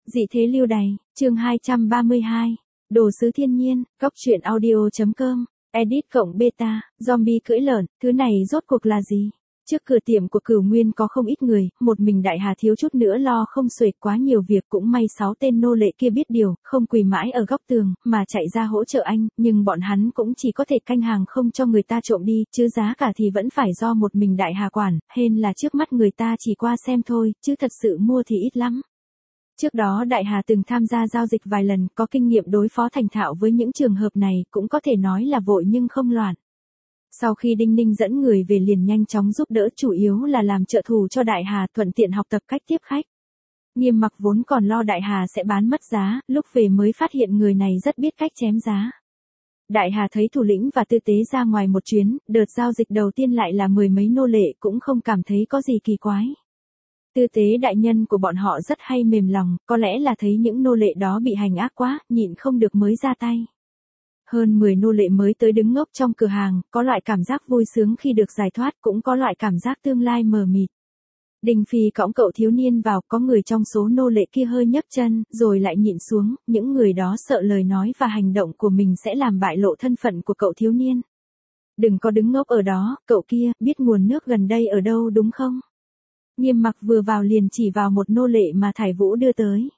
Dị thế lưu đày, chương 232. Đồ sứ thiên nhiên, góc truyện audio.com, edit cộng beta, zombie cưỡi lợn, thứ này rốt cuộc là gì? Trước cửa tiệm của Cửu Nguyên có không ít người, một mình Đại Hà thiếu chút nữa lo không xuể, quá nhiều việc, cũng may 6 tên nô lệ kia biết điều, không quỳ mãi ở góc tường, mà chạy ra hỗ trợ anh, nhưng bọn hắn cũng chỉ có thể canh hàng không cho người ta trộm đi, chứ giá cả thì vẫn phải do một mình Đại Hà quản, hên là trước mắt người ta chỉ qua xem thôi, chứ thật sự mua thì ít lắm. Trước đó Đại Hà từng tham gia giao dịch vài lần, có kinh nghiệm đối phó thành thạo với những trường hợp này, cũng có thể nói là vội nhưng không loạn. Sau khi Đinh Ninh dẫn người về liền nhanh chóng giúp đỡ, chủ yếu là làm trợ thủ cho Đại Hà, thuận tiện học tập cách tiếp khách. Nghiêm Mặc vốn còn lo Đại Hà sẽ bán mất giá, lúc về mới phát hiện người này rất biết cách chém giá. Đại Hà thấy thủ lĩnh và tư tế ra ngoài một chuyến, đợt giao dịch đầu tiên lại là 10 mấy nô lệ, cũng không cảm thấy có gì kỳ quái. Tư tế đại nhân của bọn họ rất hay mềm lòng, có lẽ là thấy những nô lệ đó bị hành ác quá, nhịn không được mới ra tay. Hơn 10 nô lệ mới tới đứng ngốc trong cửa hàng, có loại cảm giác vui sướng khi được giải thoát, cũng có loại cảm giác tương lai mờ mịt. Đinh Phi cõng cậu thiếu niên vào, có người trong số nô lệ kia hơi nhấc chân, rồi lại nhịn xuống, những người đó sợ lời nói và hành động của mình sẽ làm bại lộ thân phận của cậu thiếu niên. Đừng có đứng ngốc ở đó, cậu kia, biết nguồn nước gần đây ở đâu đúng không? Nghiêm Mặc vừa vào liền chỉ vào một nô lệ mà Thải Vũ đưa tới.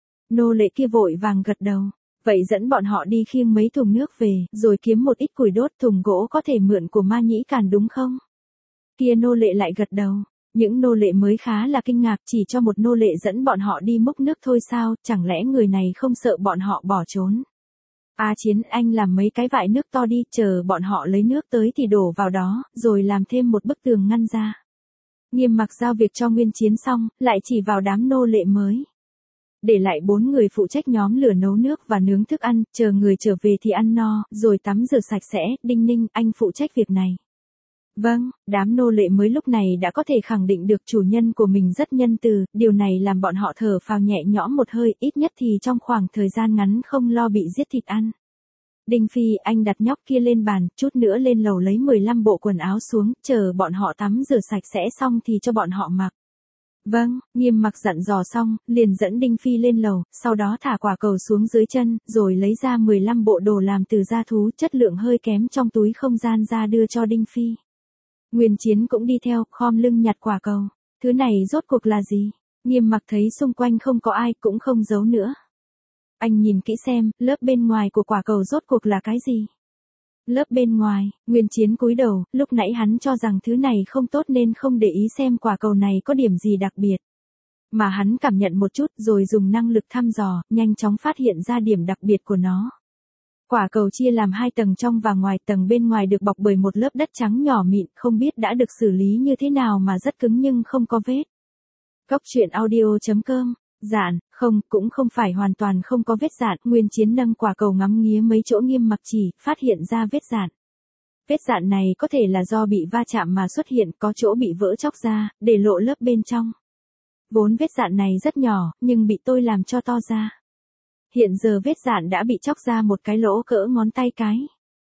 Nô lệ kia vội vàng gật đầu. Vậy dẫn bọn họ đi khiêng mấy thùng nước về, rồi kiếm một ít củi đốt, thùng gỗ có thể mượn của Ma Nhĩ Càn đúng không? Kia nô lệ lại gật đầu. Những nô lệ mới khá là kinh ngạc, chỉ cho một nô lệ dẫn bọn họ đi múc nước thôi sao, chẳng lẽ người này không sợ bọn họ bỏ trốn? Chiến, anh làm mấy cái vại nước to đi, chờ bọn họ lấy nước tới thì đổ vào đó, rồi làm thêm một bức tường ngăn ra. Nghiêm Mặc giao việc cho Nguyên Chiến xong, lại chỉ vào đám nô lệ mới. Để lại 4 người phụ trách nhóm lửa nấu nước và nướng thức ăn, chờ người trở về thì ăn no, rồi tắm rửa sạch sẽ. Đinh Ninh, anh phụ trách việc này. Vâng, đám nô lệ mới lúc này đã có thể khẳng định được chủ nhân của mình rất nhân từ, điều này làm bọn họ thở phào nhẹ nhõm một hơi, ít nhất thì trong khoảng thời gian ngắn không lo bị giết thịt ăn. Đinh Phi, anh đặt nhóc kia lên bàn, chút nữa lên lầu lấy 15 bộ quần áo xuống, chờ bọn họ tắm rửa sạch sẽ xong thì cho bọn họ mặc. Vâng, Nghiêm Mặc dặn dò xong, liền dẫn Đinh Phi lên lầu, sau đó thả quả cầu xuống dưới chân, rồi lấy ra 15 bộ đồ làm từ da thú chất lượng hơi kém trong túi không gian ra đưa cho Đinh Phi. Nguyên Chiến cũng đi theo, khom lưng nhặt quả cầu. Thứ này rốt cuộc là gì? Nghiêm Mặc thấy xung quanh không có ai, cũng không giấu nữa. Anh nhìn kỹ xem, lớp bên ngoài của quả cầu rốt cuộc là cái gì? Lớp bên ngoài, Nguyên Chiến cúi đầu, lúc nãy hắn cho rằng thứ này không tốt nên không để ý xem quả cầu này có điểm gì đặc biệt. Mà hắn cảm nhận một chút rồi dùng năng lực thăm dò, nhanh chóng phát hiện ra điểm đặc biệt của nó. Quả cầu chia làm 2 tầng trong và ngoài, tầng bên ngoài được bọc bởi một lớp đất trắng nhỏ mịn, không biết đã được xử lý như thế nào mà rất cứng nhưng không có vết. Góc truyện audio.com. Dạn, không, cũng không phải hoàn toàn không có vết dạn, Nguyên Chiến nâng quả cầu ngắm nghía mấy chỗ Nghiêm Mặc chỉ, phát hiện ra vết dạn. Vết dạn này có thể là do bị va chạm mà xuất hiện, có chỗ bị vỡ chóc ra, để lộ lớp bên trong. Vốn vết dạn này rất nhỏ, nhưng bị tôi làm cho to ra. Hiện giờ vết dạn đã bị chóc ra một cái lỗ cỡ ngón tay cái.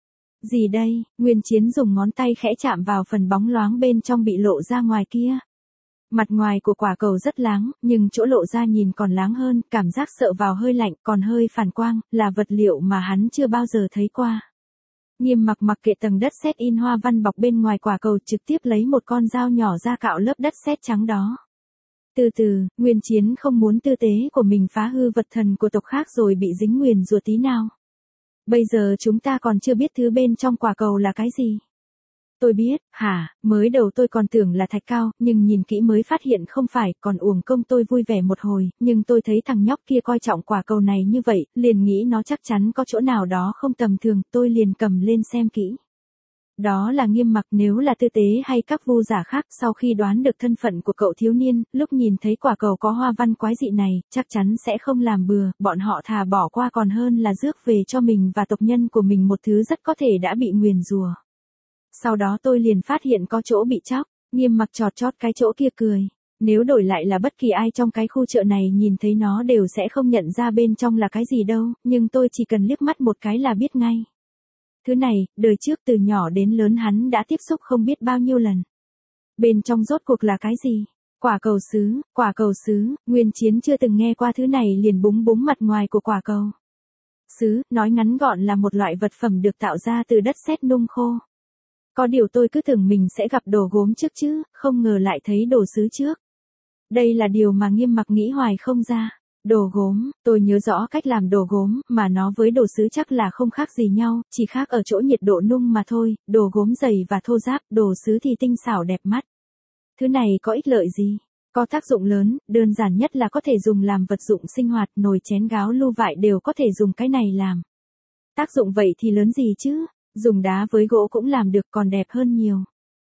Gì đây? Nguyên Chiến dùng ngón tay khẽ chạm vào phần bóng loáng bên trong bị lộ ra ngoài kia. Mặt ngoài của quả cầu rất láng, nhưng chỗ lộ ra nhìn còn láng hơn, cảm giác sợ vào hơi lạnh, còn hơi phản quang, là vật liệu mà hắn chưa bao giờ thấy qua. Nghiêm Mặc mặc kệ tầng đất sét in hoa văn bọc bên ngoài quả cầu, trực tiếp lấy một con dao nhỏ ra cạo lớp đất sét trắng đó. Từ từ, Nguyên Chiến không muốn tư tế của mình phá hư vật thần của tộc khác rồi bị dính nguyền rủa tí nào. Bây giờ chúng ta còn chưa biết thứ bên trong quả cầu là cái gì. Tôi biết, mới đầu tôi còn tưởng là thạch cao, nhưng nhìn kỹ mới phát hiện không phải, còn uổng công tôi vui vẻ một hồi, nhưng tôi thấy thằng nhóc kia coi trọng quả cầu này như vậy, liền nghĩ nó chắc chắn có chỗ nào đó không tầm thường, tôi liền cầm lên xem kỹ. Đó là Nghiêm Mặc, nếu là tư tế hay các vu giả khác, sau khi đoán được thân phận của cậu thiếu niên, lúc nhìn thấy quả cầu có hoa văn quái dị này, chắc chắn sẽ không làm bừa, bọn họ thà bỏ qua còn hơn là rước về cho mình và tộc nhân của mình một thứ rất có thể đã bị nguyền rủa. Sau đó tôi liền phát hiện có chỗ bị chóc, Nghiêm Mặc chọt chót cái chỗ kia cười. Nếu đổi lại là bất kỳ ai trong cái khu chợ này nhìn thấy nó đều sẽ không nhận ra bên trong là cái gì đâu, nhưng tôi chỉ cần liếc mắt một cái là biết ngay. Thứ này, đời trước từ nhỏ đến lớn hắn đã tiếp xúc không biết bao nhiêu lần. Bên trong rốt cuộc là cái gì? Quả cầu sứ, Nguyên Chiến chưa từng nghe qua thứ này liền búng búng mặt ngoài của quả cầu sứ, nói ngắn gọn là một loại vật phẩm được tạo ra từ đất sét nung khô. Có điều tôi cứ tưởng mình sẽ gặp đồ gốm trước chứ, không ngờ lại thấy đồ sứ trước. Đây là điều mà Nghiêm Mặc nghĩ hoài không ra. Đồ gốm, tôi nhớ rõ cách làm đồ gốm, mà nó với đồ sứ chắc là không khác gì nhau, chỉ khác ở chỗ nhiệt độ nung mà thôi, đồ gốm dày và thô ráp, đồ sứ thì tinh xảo đẹp mắt. Thứ này có ích lợi gì? Có tác dụng lớn, đơn giản nhất là có thể dùng làm vật dụng sinh hoạt, nồi chén gáo lu vại đều có thể dùng cái này làm. Tác dụng vậy thì lớn gì chứ? Dùng đá với gỗ cũng làm được còn đẹp hơn nhiều.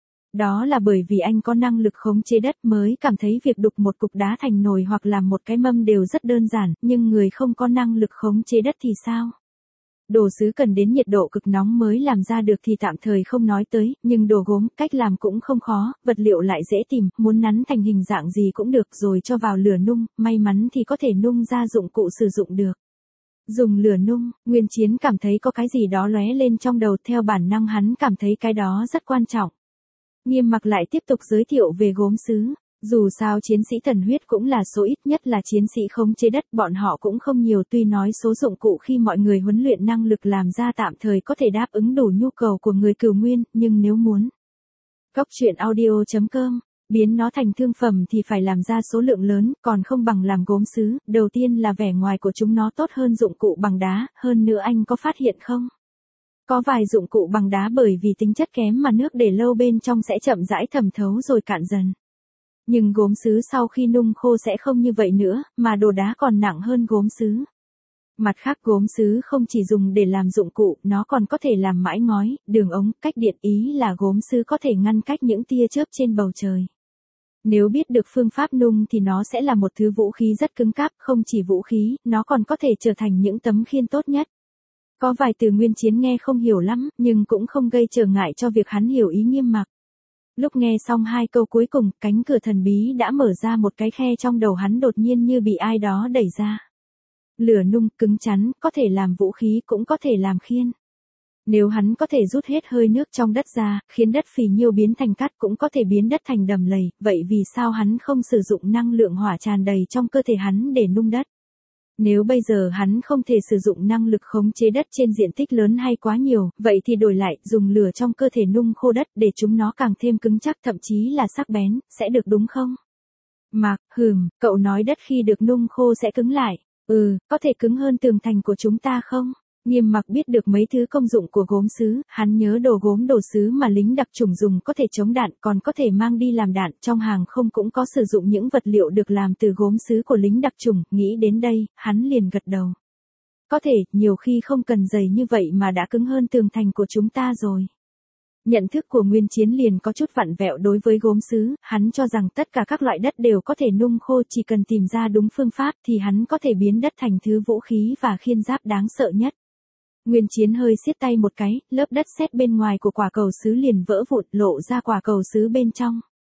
Đó là bởi vì anh có năng lực khống chế đất mới cảm thấy việc đục một cục đá thành nồi hoặc làm một cái mâm đều rất đơn giản, nhưng người không có năng lực khống chế đất thì sao? Đồ sứ cần đến nhiệt độ cực nóng mới làm ra được thì tạm thời không nói tới, nhưng đồ gốm, cách làm cũng không khó, vật liệu lại dễ tìm, muốn nắn thành hình dạng gì cũng được rồi cho vào lửa nung, may mắn thì có thể nung ra dụng cụ sử dụng được. Dùng lửa nung, Nguyên Chiến cảm thấy có cái gì đó lóe lên trong đầu, theo bản năng hắn cảm thấy cái đó rất quan trọng. Nghiêm Mặc lại tiếp tục giới thiệu về gốm sứ. Dù sao chiến sĩ thần huyết cũng là số ít, nhất là chiến sĩ khống chế đất, bọn họ cũng không nhiều, tuy nói số dụng cụ khi mọi người huấn luyện năng lực làm ra tạm thời có thể đáp ứng đủ nhu cầu của người cửu nguyên, nhưng nếu muốn Góc truyện audio.com biến nó thành thương phẩm thì phải làm ra số lượng lớn, còn không bằng làm gốm sứ. Đầu tiên là vẻ ngoài của chúng nó tốt hơn dụng cụ bằng đá, hơn nữa anh có phát hiện không? Có vài dụng cụ bằng đá bởi vì tính chất kém mà nước để lâu bên trong sẽ chậm rãi thẩm thấu rồi cạn dần. Nhưng gốm sứ sau khi nung khô sẽ không như vậy nữa, mà đồ đá còn nặng hơn gốm sứ. Mặt khác gốm sứ không chỉ dùng để làm dụng cụ, nó còn có thể làm mãi ngói, đường ống, cách điện, ý là gốm sứ có thể ngăn cách những tia chớp trên bầu trời. Nếu biết được phương pháp nung thì nó sẽ là một thứ vũ khí rất cứng cáp, không chỉ vũ khí, nó còn có thể trở thành những tấm khiên tốt nhất. Có vài từ Nguyên Chiến nghe không hiểu lắm, nhưng cũng không gây trở ngại cho việc hắn hiểu ý Nghiêm Mặc. Lúc nghe xong hai câu cuối cùng, cánh cửa thần bí đã mở ra một cái khe trong đầu hắn đột nhiên như bị ai đó đẩy ra. Lửa nung, cứng chắn, có thể làm vũ khí cũng có thể làm khiên. Nếu hắn có thể rút hết hơi nước trong đất ra, khiến đất phì nhiêu biến thành cát, cũng có thể biến đất thành đầm lầy, vậy vì sao hắn không sử dụng năng lượng hỏa tràn đầy trong cơ thể hắn để nung đất? Nếu bây giờ hắn không thể sử dụng năng lực khống chế đất trên diện tích lớn hay quá nhiều, vậy thì đổi lại, dùng lửa trong cơ thể nung khô đất để chúng nó càng thêm cứng chắc, thậm chí là sắc bén, sẽ được đúng không? Mạc, cậu nói đất khi được nung khô sẽ cứng lại. Có thể cứng hơn tường thành của chúng ta không? Nghiêm Mặc biết được mấy thứ công dụng của gốm sứ, hắn nhớ đồ gốm đồ sứ mà lính đặc chủng dùng có thể chống đạn, còn có thể mang đi làm đạn, trong hàng không cũng có sử dụng những vật liệu được làm từ gốm sứ của lính đặc chủng, nghĩ đến đây, hắn liền gật đầu. Có thể, nhiều khi không cần dày như vậy mà đã cứng hơn tường thành của chúng ta rồi. Nhận thức của Nguyên Chiến liền có chút vặn vẹo đối với gốm sứ, hắn cho rằng tất cả các loại đất đều có thể nung khô, chỉ cần tìm ra đúng phương pháp thì hắn có thể biến đất thành thứ vũ khí và khiên giáp đáng sợ nhất. Nguyên Chiến hơi siết tay một cái, lớp đất sét bên ngoài của quả cầu sứ liền vỡ vụn, lộ ra quả cầu sứ bên trong.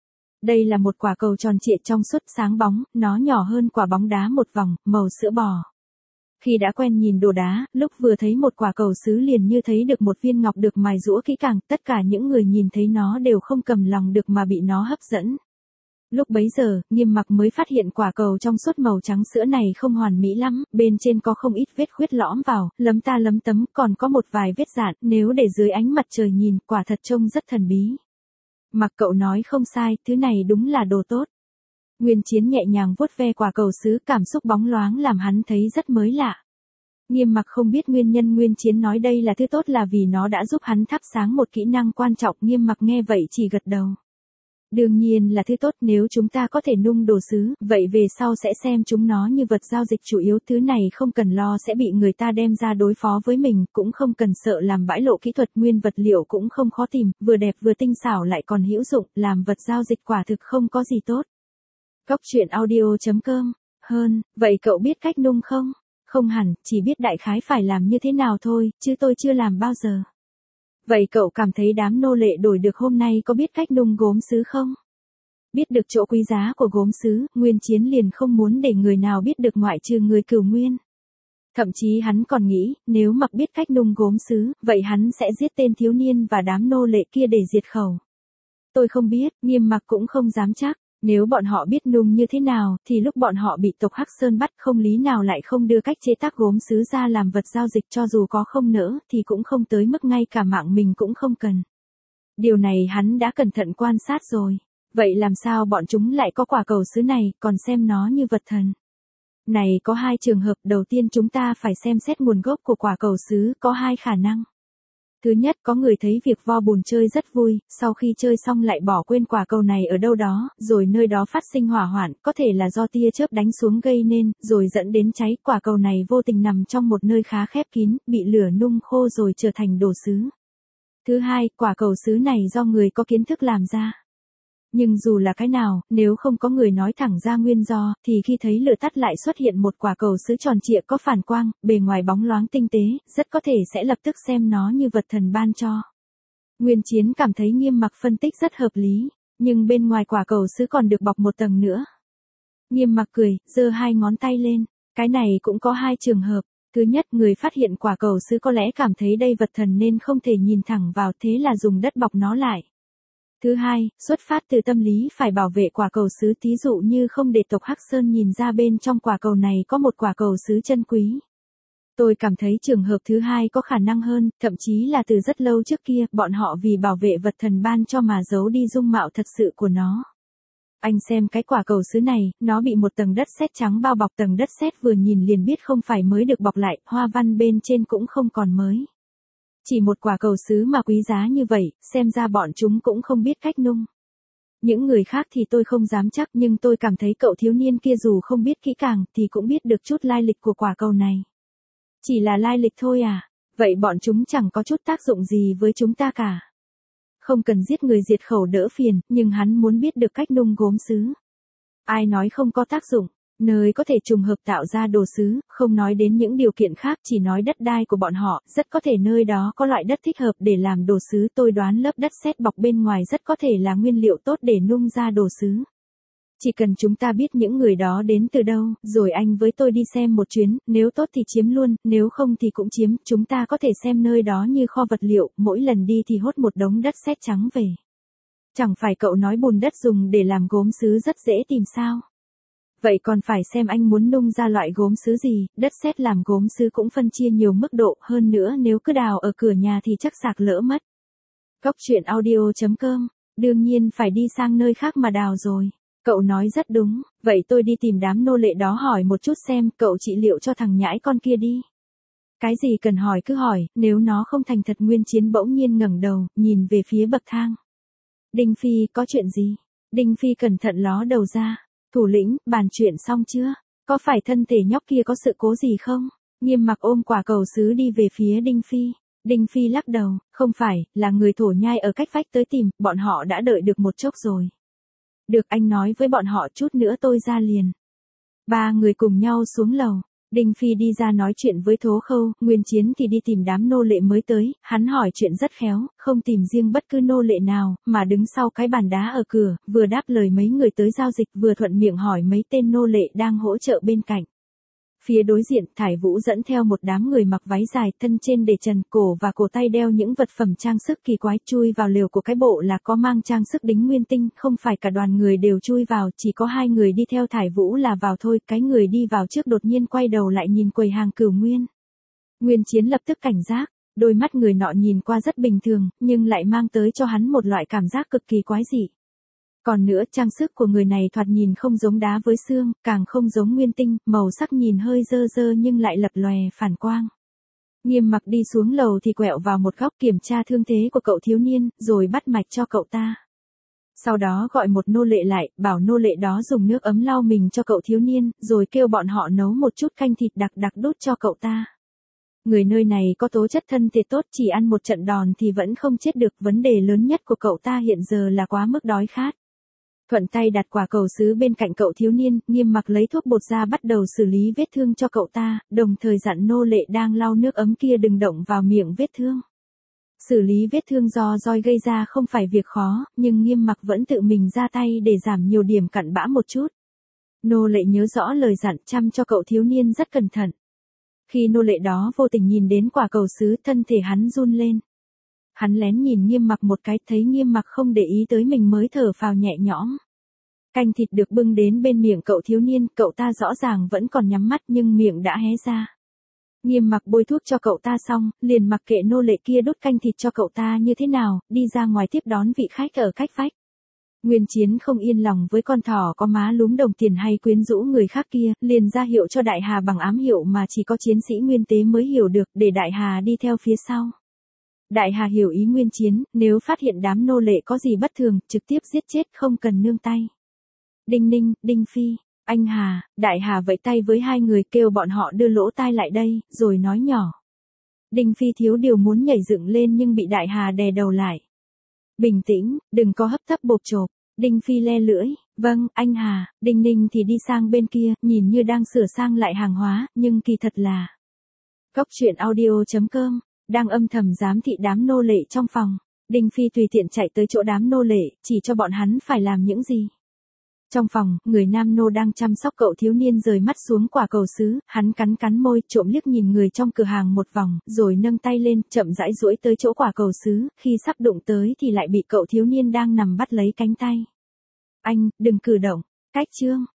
Đây là một quả cầu tròn trịa trong suốt sáng bóng, nó nhỏ hơn quả bóng đá một vòng, màu sữa bò. Khi đã quen nhìn đồ đá, lúc vừa thấy một quả cầu sứ liền như thấy được một viên ngọc được mài giũa kỹ càng, tất cả những người nhìn thấy nó đều không cầm lòng được mà bị nó hấp dẫn. Lúc bấy giờ, Nghiêm Mặc mới phát hiện quả cầu trong suốt màu trắng sữa này không hoàn mỹ lắm, bên trên có không ít vết khuyết lõm vào, lấm ta lấm tấm, còn có một vài vết dạn, nếu để dưới ánh mặt trời nhìn, quả thật trông rất thần bí. Mặc cậu nói không sai, thứ này đúng là đồ tốt. Nguyên Chiến nhẹ nhàng vuốt ve quả cầu sứ, cảm xúc bóng loáng làm hắn thấy rất mới lạ. Nghiêm Mặc không biết nguyên nhân Nguyên Chiến nói đây là thứ tốt là vì nó đã giúp hắn thắp sáng một kỹ năng quan trọng, Nghiêm Mặc nghe vậy chỉ gật đầu. Đương nhiên là thứ tốt, nếu chúng ta có thể nung đồ sứ, vậy về sau sẽ xem chúng nó như vật giao dịch chủ yếu, thứ này không cần lo sẽ bị người ta đem ra đối phó với mình, cũng không cần sợ làm bãi lộ kỹ thuật, nguyên vật liệu cũng không khó tìm, vừa đẹp vừa tinh xảo lại còn hữu dụng, làm vật giao dịch quả thực không có gì tốt. Góc truyện audio.com vậy cậu biết cách nung không? Không hẳn, chỉ biết đại khái phải làm như thế nào thôi, chứ tôi chưa làm bao giờ. Vậy cậu cảm thấy đám nô lệ đổi được hôm nay có biết cách nung gốm sứ không? Biết được chỗ quý giá của gốm sứ, Nguyên Chiến liền không muốn để người nào biết được ngoại trừ người Cửu Nguyên. Thậm chí hắn còn nghĩ, nếu Mặc biết cách nung gốm sứ, vậy hắn sẽ giết tên thiếu niên và đám nô lệ kia để diệt khẩu. Tôi không biết, Nghiêm Mặc cũng không dám chắc. Nếu bọn họ biết Nung như thế nào, thì lúc bọn họ bị tộc Hắc Sơn bắt không lý nào lại không đưa cách chế tác gốm sứ ra làm vật giao dịch, cho dù có không nỡ thì cũng không tới mức ngay cả mạng mình cũng không cần. Điều này hắn đã cẩn thận quan sát rồi. Vậy làm sao bọn chúng lại có quả cầu sứ này, còn xem nó như vật thần? Này có hai trường hợp, đầu tiên chúng ta phải xem xét nguồn gốc của quả cầu sứ, có hai khả năng. Thứ nhất, có người thấy việc vo bùn chơi rất vui, sau khi chơi xong lại bỏ quên quả cầu này ở đâu đó, rồi nơi đó phát sinh hỏa hoạn, có thể là do tia chớp đánh xuống gây nên, rồi dẫn đến cháy. Quả cầu này vô tình nằm trong một nơi khá khép kín, bị lửa nung khô rồi trở thành đồ sứ. Thứ hai, quả cầu sứ này do người có kiến thức làm ra. Nhưng dù là cái nào, nếu không có người nói thẳng ra nguyên do, thì khi thấy lửa tắt lại xuất hiện một quả cầu sứ tròn trịa có phản quang, bề ngoài bóng loáng tinh tế, rất có thể sẽ lập tức xem nó như vật thần ban cho. Nguyên Chiến cảm thấy Nghiêm Mặc phân tích rất hợp lý, nhưng bên ngoài quả cầu sứ còn được bọc một tầng nữa. Nghiêm Mặc cười, giơ hai ngón tay lên, cái này cũng có hai trường hợp. Thứ nhất, người phát hiện quả cầu sứ có lẽ cảm thấy đây vật thần nên không thể nhìn thẳng vào, thế là dùng đất bọc nó lại. Thứ hai, xuất phát từ tâm lý phải bảo vệ quả cầu sứ, thí dụ như không để tộc Hắc Sơn nhìn ra bên trong quả cầu này có một quả cầu sứ chân quý. Tôi cảm thấy trường hợp thứ hai có khả năng hơn, thậm chí là từ rất lâu trước kia, bọn họ vì bảo vệ vật thần ban cho mà giấu đi dung mạo thật sự của nó. Anh xem cái quả cầu sứ này, nó bị một tầng đất sét trắng bao bọc, tầng đất sét vừa nhìn liền biết không phải mới được bọc lại, hoa văn bên trên cũng không còn mới. Chỉ một quả cầu sứ mà quý giá như vậy, xem ra bọn chúng cũng không biết cách nung. Những người khác thì tôi không dám chắc, nhưng tôi cảm thấy cậu thiếu niên kia dù không biết kỹ càng thì cũng biết được chút lai lịch của quả cầu này. Chỉ là lai lịch thôi à? Vậy bọn chúng chẳng có chút tác dụng gì với chúng ta cả. Không cần giết người diệt khẩu đỡ phiền, nhưng hắn muốn biết được cách nung gốm sứ. Ai nói không có tác dụng? Nơi có thể trùng hợp tạo ra đồ sứ, không nói đến những điều kiện khác, chỉ nói đất đai của bọn họ, rất có thể nơi đó có loại đất thích hợp để làm đồ sứ. Tôi đoán lớp đất sét bọc bên ngoài rất có thể là nguyên liệu tốt để nung ra đồ sứ. Chỉ cần chúng ta biết những người đó đến từ đâu, rồi anh với tôi đi xem một chuyến, nếu tốt thì chiếm luôn, nếu không thì cũng chiếm, chúng ta có thể xem nơi đó như kho vật liệu, mỗi lần đi thì hốt một đống đất sét trắng về. Chẳng phải cậu nói bùn đất dùng để làm gốm sứ rất dễ tìm sao? Vậy còn phải xem anh muốn nung ra loại gốm sứ gì, đất sét làm gốm sứ cũng phân chia nhiều mức độ, hơn nữa nếu cứ đào ở cửa nhà thì chắc sạc lỡ mất. Cóc truyện audio.com, đương nhiên phải đi sang nơi khác mà đào rồi. Cậu nói rất đúng, vậy tôi đi tìm đám nô lệ đó hỏi một chút xem, cậu trị liệu cho thằng nhãi con kia đi. Cái gì cần hỏi cứ hỏi, nếu nó không thành thật. Nguyên Chiến bỗng nhiên ngẩng đầu, nhìn về phía bậc thang. Đinh Phi, có chuyện gì? Đinh Phi cẩn thận ló đầu ra. Thủ lĩnh, bàn chuyện xong chưa? Có phải thân thể nhóc kia có sự cố gì không? Nghiêm Mặc ôm quả cầu sứ đi về phía Đinh Phi. Đinh Phi lắc đầu, không phải, là người thổ nhai ở cách vách tới tìm, bọn họ đã đợi được một chốc rồi. Được, anh nói với bọn họ, chút nữa tôi ra liền. Ba người cùng nhau xuống lầu. Đinh Phi đi ra nói chuyện với Thố Khâu, Nguyên Chiến thì đi tìm đám nô lệ mới tới, hắn hỏi chuyện rất khéo, không tìm riêng bất cứ nô lệ nào, mà đứng sau cái bàn đá ở cửa, vừa đáp lời mấy người tới giao dịch, vừa thuận miệng hỏi mấy tên nô lệ đang hỗ trợ bên cạnh. Phía đối diện, Thải Vũ dẫn theo một đám người mặc váy dài, thân trên để trần, cổ và cổ tay đeo những vật phẩm trang sức kỳ quái, chui vào lều của cái bộ là có mang trang sức đính nguyên tinh, không phải cả đoàn người đều chui vào, chỉ có hai người đi theo Thải Vũ là vào thôi. Cái người đi vào trước đột nhiên quay đầu lại nhìn quầy hàng Cửu Nguyên. Nguyên Chiến lập tức cảnh giác, đôi mắt người nọ nhìn qua rất bình thường, nhưng lại mang tới cho hắn một loại cảm giác cực kỳ quái dị. Còn nữa, trang sức của người này thoạt nhìn không giống đá với xương, càng không giống nguyên tinh, màu sắc nhìn hơi dơ dơ nhưng lại lập lòe phản quang. Nghiêm Mặc đi xuống lầu thì quẹo vào một góc kiểm tra thương thế của cậu thiếu niên, rồi bắt mạch cho cậu ta. Sau đó gọi một nô lệ lại, bảo nô lệ đó dùng nước ấm lau mình cho cậu thiếu niên, rồi kêu bọn họ nấu một chút canh thịt đặc đặc đút cho cậu ta. Người nơi này có tố chất thân thể tốt, chỉ ăn một trận đòn thì vẫn không chết được, vấn đề lớn nhất của cậu ta hiện giờ là quá mức đói khát. Thuận tay đặt quả cầu sứ bên cạnh cậu thiếu niên, Nghiêm Mặc lấy thuốc bột ra bắt đầu xử lý vết thương cho cậu ta, đồng thời dặn nô lệ đang lau nước ấm kia đừng động vào miệng vết thương. Xử lý vết thương do roi gây ra không phải việc khó, nhưng Nghiêm Mặc vẫn tự mình ra tay để giảm nhiều điểm cặn bã một chút. Nô lệ nhớ rõ lời dặn, chăm cho cậu thiếu niên rất cẩn thận. Khi nô lệ đó vô tình nhìn đến quả cầu sứ, thân thể hắn run lên. Hắn lén nhìn Nghiêm Mặc một cái, thấy Nghiêm Mặc không để ý tới mình mới thở phào nhẹ nhõm. Canh thịt được bưng đến bên miệng cậu thiếu niên, cậu ta rõ ràng vẫn còn nhắm mắt nhưng miệng đã hé ra. Nghiêm mặc bôi thuốc cho cậu ta xong, liền mặc kệ nô lệ kia đút canh thịt cho cậu ta như thế nào, đi ra ngoài tiếp đón vị khách ở cách vách. Nguyên Chiến không yên lòng với con thỏ có má lúm đồng tiền hay quyến rũ người khác kia, liền ra hiệu cho Đại Hà bằng ám hiệu mà chỉ có chiến sĩ Nguyên Tế mới hiểu được, để Đại Hà đi theo phía sau. Đại Hà hiểu ý Nguyên Chiến, nếu phát hiện đám nô lệ có gì bất thường, trực tiếp giết chết không cần nương tay. Đinh Ninh, Đinh Phi, anh Hà, Đại Hà vẫy tay với hai người kêu bọn họ đưa lỗ tai lại đây, rồi nói nhỏ. Đinh Phi thiếu điều muốn nhảy dựng lên nhưng bị Đại Hà đè đầu lại. Bình tĩnh, đừng có hấp tấp bộp chộp. Đinh Phi le lưỡi, vâng, anh Hà. Đinh Ninh thì đi sang bên kia, nhìn như đang sửa sang lại hàng hóa, nhưng kỳ thật là. Góc truyện audio.com, đang âm thầm giám thị đám nô lệ trong phòng. Đinh Phi tùy tiện chạy tới chỗ đám nô lệ, chỉ cho bọn hắn phải làm những gì. Trong phòng, người nam nô đang chăm sóc cậu thiếu niên rời mắt xuống quả cầu sứ, hắn cắn cắn môi, trộm liếc nhìn người trong cửa hàng một vòng, rồi nâng tay lên, chậm rãi duỗi tới chỗ quả cầu sứ, khi sắp đụng tới thì lại bị cậu thiếu niên đang nằm bắt lấy cánh tay. Anh, đừng cử động, cách chương.